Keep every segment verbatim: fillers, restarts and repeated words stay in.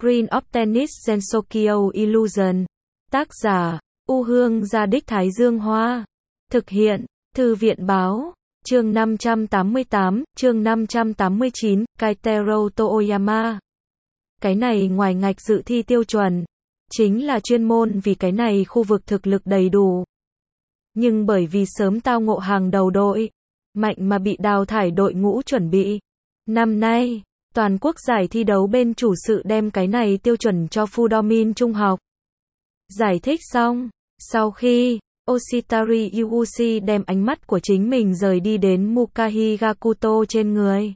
Green of Tennis Gensokyo Illusion. Tác giả, U Hương Gia Đích Thái Dương Hoa. Thực hiện, Thư viện Báo. Chương năm trăm tám mươi tám, chương năm trăm tám mươi chín, Keitaro Toyama. Cái này ngoài ngạch dự thi tiêu chuẩn, chính là chuyên môn vì cái này khu vực thực lực đầy đủ. Nhưng bởi vì sớm tao ngộ hàng đầu đội, mạnh mà bị đào thải đội ngũ chuẩn bị. Năm nay, toàn quốc giải thi đấu bên chủ sự đem cái này tiêu chuẩn cho Fudomin Trung học. Giải thích xong, sau khi Oshitari Yuuchi đem ánh mắt của chính mình rời đi đến Mukahi Gakuto trên người.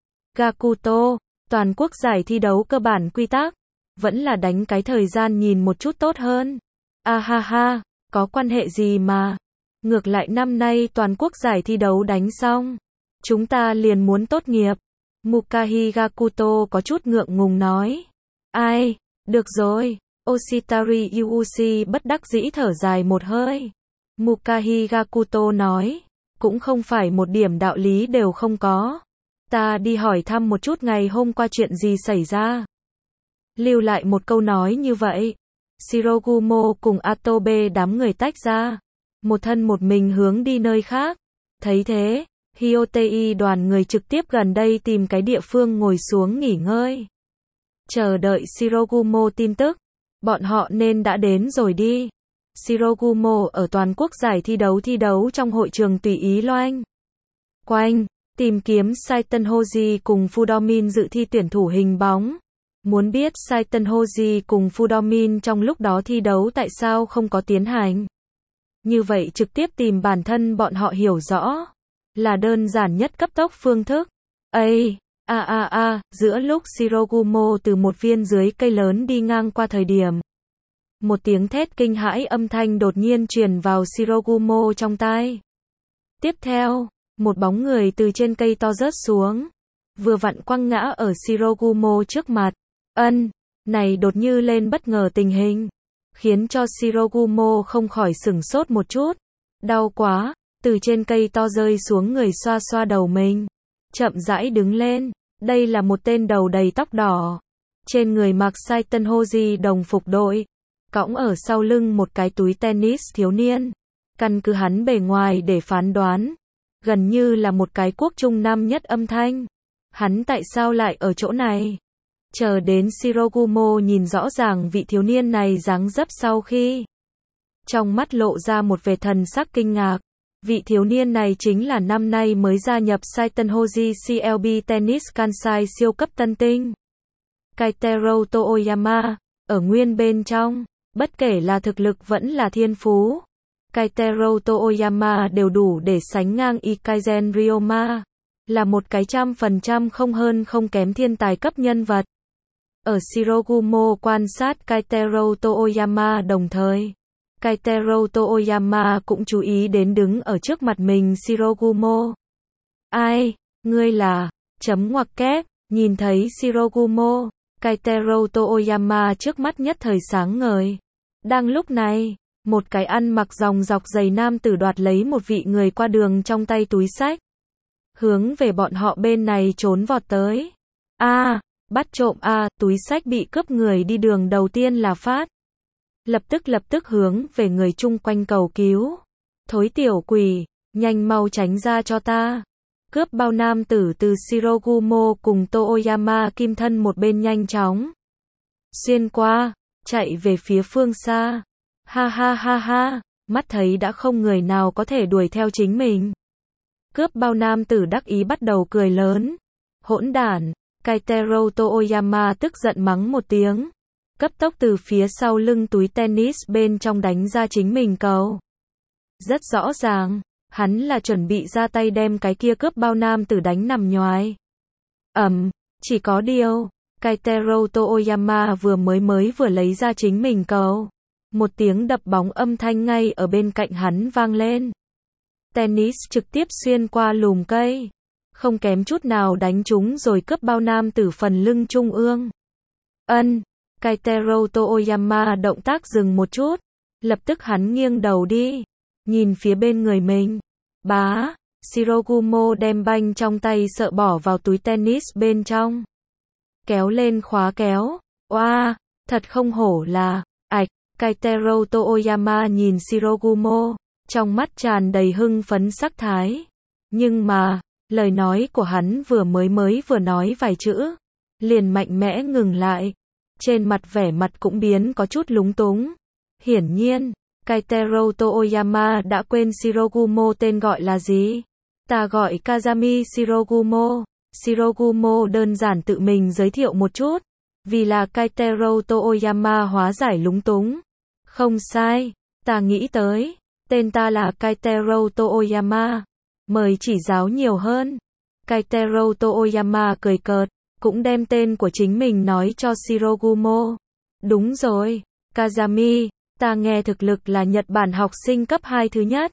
Gakuto, toàn quốc giải thi đấu cơ bản quy tắc, vẫn là đánh cái thời gian nhìn một chút tốt hơn. A ha ha, có quan hệ gì mà. Ngược lại năm nay toàn quốc giải thi đấu đánh xong, chúng ta liền muốn tốt nghiệp. Mukahi Gakuto có chút ngượng ngùng nói. Ai, được rồi. Oshitari Yuuchi bất đắc dĩ thở dài một hơi. Mukahi Gakuto nói, cũng không phải một điểm đạo lý đều không có. Ta đi hỏi thăm một chút ngày hôm qua chuyện gì xảy ra. Lưu lại một câu nói như vậy. Shirogumo cùng Atobe đám người tách ra. Một thân một mình hướng đi nơi khác. Thấy thế, Hyotei đoàn người trực tiếp gần đây tìm cái địa phương ngồi xuống nghỉ ngơi. Chờ đợi Shirogumo tin tức. Bọn họ nên đã đến rồi đi. Shirogumo ở toàn quốc giải thi đấu thi đấu trong hội trường tùy ý loanh quanh, tìm kiếm Saiten Hoji cùng Fudomin dự thi tuyển thủ hình bóng. Muốn biết Saiten Hoji cùng Fudomin trong lúc đó thi đấu tại sao không có tiến hành. Như vậy trực tiếp tìm bản thân bọn họ hiểu rõ. Là đơn giản nhất cấp tốc phương thức. Ây, a a a, giữa lúc Shirogumo từ một viên dưới cây lớn đi ngang qua thời điểm. Một tiếng thét kinh hãi âm thanh đột nhiên truyền vào Shirogumo trong tai. Tiếp theo, một bóng người từ trên cây to rớt xuống. Vừa vặn quăng ngã ở Shirogumo trước mặt. Ân, này đột như lên bất ngờ tình hình. Khiến cho Shirogumo không khỏi sửng sốt một chút. Đau quá, từ trên cây to rơi xuống người xoa xoa đầu mình. Chậm rãi đứng lên, đây là một tên đầu đầy tóc đỏ. Trên người mặc Saiten Hoji đồng phục đội. Cõng ở sau lưng một cái túi tennis thiếu niên. Căn cứ hắn bề ngoài để phán đoán. Gần như là một cái quốc trung nam nhất âm thanh. Hắn tại sao lại ở chỗ này? Chờ đến Shirogumo nhìn rõ ràng vị thiếu niên này dáng dấp sau khi. Trong mắt lộ ra một vẻ thần sắc kinh ngạc. Vị thiếu niên này chính là năm nay mới gia nhập Saiten Hoji xê lờ bê Tennis Kansai siêu cấp tân tinh. Keitaro Toyama, ở nguyên bên trong, bất kể là thực lực vẫn là thiên phú. Keitaro Toyama đều đủ để sánh ngang Ikazen Ryoma. Là một cái trăm phần trăm không hơn không kém thiên tài cấp nhân vật. Ở Shirogumo quan sát Keitaro Toyama đồng thời. Keitaro Toyama cũng chú ý đến đứng ở trước mặt mình Shirogumo. Ai, ngươi là, chấm ngoặc kép, nhìn thấy Shirogumo, Keitaro Toyama trước mắt nhất thời sáng ngời. Đang lúc này, một cái ăn mặc dòng dọc giày nam tử đoạt lấy một vị người qua đường trong tay túi xách. Hướng về bọn họ bên này trốn vọt tới. A, bắt trộm A, túi xách bị cướp người đi đường đầu tiên là Phát. Lập tức lập tức hướng về người chung quanh cầu cứu. Thối tiểu quỷ, nhanh mau tránh ra cho ta. Cướp bao nam tử từ Shirogumo cùng Toyama kim thân một bên nhanh chóng. Xuyên qua, chạy về phía phương xa. Ha ha ha ha, mắt thấy đã không người nào có thể đuổi theo chính mình. Cướp bao nam tử đắc ý bắt đầu cười lớn. Hỗn đản, Keitaro Toyama tức giận mắng một tiếng. Cấp tốc từ phía sau lưng túi tennis bên trong đánh ra chính mình cầu. Rất rõ ràng, hắn là chuẩn bị ra tay đem cái kia cướp bao nam tử đánh nằm nhoài. Ầm, chỉ có điều, Keitaro Toyama vừa mới mới vừa lấy ra chính mình cầu. Một tiếng đập bóng âm thanh ngay ở bên cạnh hắn vang lên. Tennis trực tiếp xuyên qua lùm cây. Không kém chút nào đánh trúng rồi cướp bao nam tử phần lưng trung ương. Ân. Keitaro Toyama động tác dừng một chút. Lập tức hắn nghiêng đầu đi. Nhìn phía bên người mình. Bá. Shirogumo đem banh trong tay sợ bỏ vào túi tennis bên trong. Kéo lên khóa kéo. Oa, thật không hổ là, ạch, Keitaro Toyama nhìn Shirogumo, trong mắt tràn đầy hưng phấn sắc thái. Nhưng mà, lời nói của hắn vừa mới mới vừa nói vài chữ, liền mạnh mẽ ngừng lại. Trên mặt vẻ mặt cũng biến có chút lúng túng. Hiển nhiên, Keitaro Toyama đã quên Shirogumo tên gọi là gì. Ta gọi Kazami Shirogumo. Shirogumo đơn giản tự mình giới thiệu một chút. Vì là Keitaro Toyama hóa giải lúng túng. Không sai, ta nghĩ tới. Tên ta là Keitaro Toyama. Mời chỉ giáo nhiều hơn. Keitaro Toyama cười cợt, cũng đem tên của chính mình nói cho Shirogumo. Đúng rồi, Kazami, ta nghe thực lực là Nhật Bản học sinh cấp hai thứ nhất.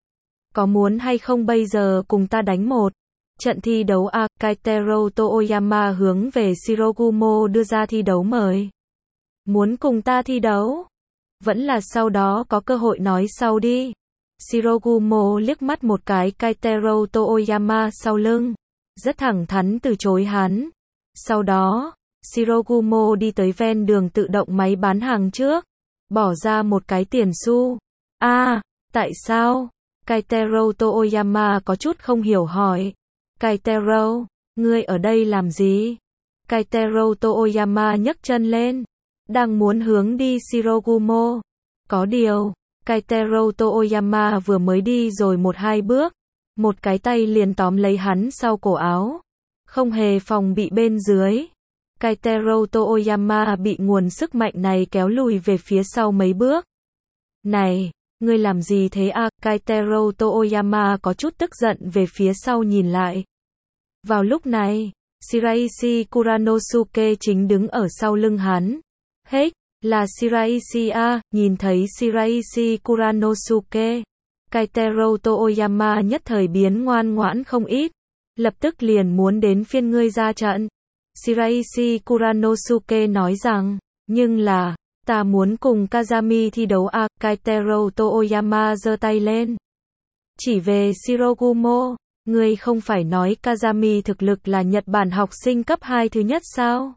Có muốn hay không bây giờ cùng ta đánh một trận thi đấu à? Keitaro Toyama hướng về Shirogumo đưa ra thi đấu mời. Muốn cùng ta thi đấu? Vẫn là sau đó có cơ hội nói sau đi. Shirogumo liếc mắt một cái Keitaro Toyama sau lưng, rất thẳng thắn từ chối hắn. Sau đó, Shirogumo đi tới ven đường tự động máy bán hàng trước, bỏ ra một cái tiền xu. A, à, tại sao? Keitaro Toyama có chút không hiểu hỏi. Keitaro, ngươi ở đây làm gì? Keitaro Toyama nhấc chân lên, đang muốn hướng đi Shirogumo. Có điều, Keitaro Toyama vừa mới đi rồi một hai bước, một cái tay liền tóm lấy hắn sau cổ áo, không hề phòng bị bên dưới. Keitaro Toyama bị nguồn sức mạnh này kéo lùi về phía sau mấy bước. Này, ngươi làm gì thế à? Keitaro Toyama có chút tức giận về phía sau nhìn lại. Vào lúc này, Shiraishi Kuranosuke chính đứng ở sau lưng hắn. Hết, là Shiraishi à? Nhìn thấy Shiraishi Kuranosuke, Keitaro Toyama nhất thời biến ngoan ngoãn không ít, lập tức liền muốn đến phiên ngươi ra trận. Shiraishi Kuranosuke nói rằng, nhưng là, ta muốn cùng Kazami thi đấu à? Keitaro Toyama giơ tay lên, chỉ về Shirogumo. Ngươi không phải nói Kazami thực lực là Nhật Bản học sinh cấp hai thứ nhất sao?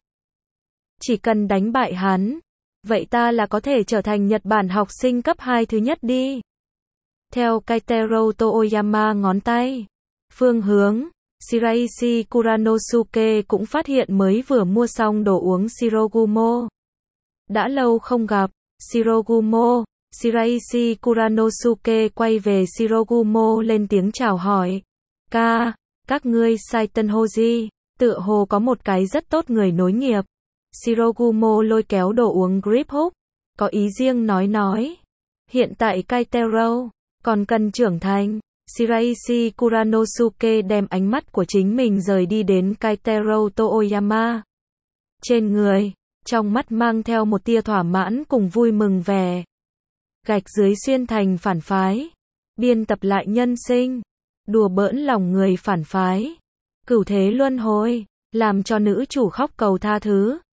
Chỉ cần đánh bại hắn, vậy ta là có thể trở thành Nhật Bản học sinh cấp hai thứ nhất đi. Theo Keitaro Toyama ngón tay, phương hướng, Shiraishi Kuranosuke cũng phát hiện mới vừa mua xong đồ uống Shirogumo. Đã lâu không gặp, Shirogumo. Shiraishi Kuranosuke quay về Shirogumo lên tiếng chào hỏi. Ca, các ngươi Saiten Hoji, tựa hồ có một cái rất tốt người nối nghiệp. Shirogumo lôi kéo đồ uống Grip Hook, có ý riêng nói nói. Hiện tại Keitaro còn cần trưởng thành. Shiraishi Kuranosuke đem ánh mắt của chính mình rời đi đến Keitaro Toyama. Trên người, trong mắt mang theo một tia thỏa mãn cùng vui mừng vẻ. Gạch dưới xuyên thành phản phái, biên tập lại nhân sinh, đùa bỡn lòng người phản phái, cửu thế luân hồi, làm cho nữ chủ khóc cầu tha thứ.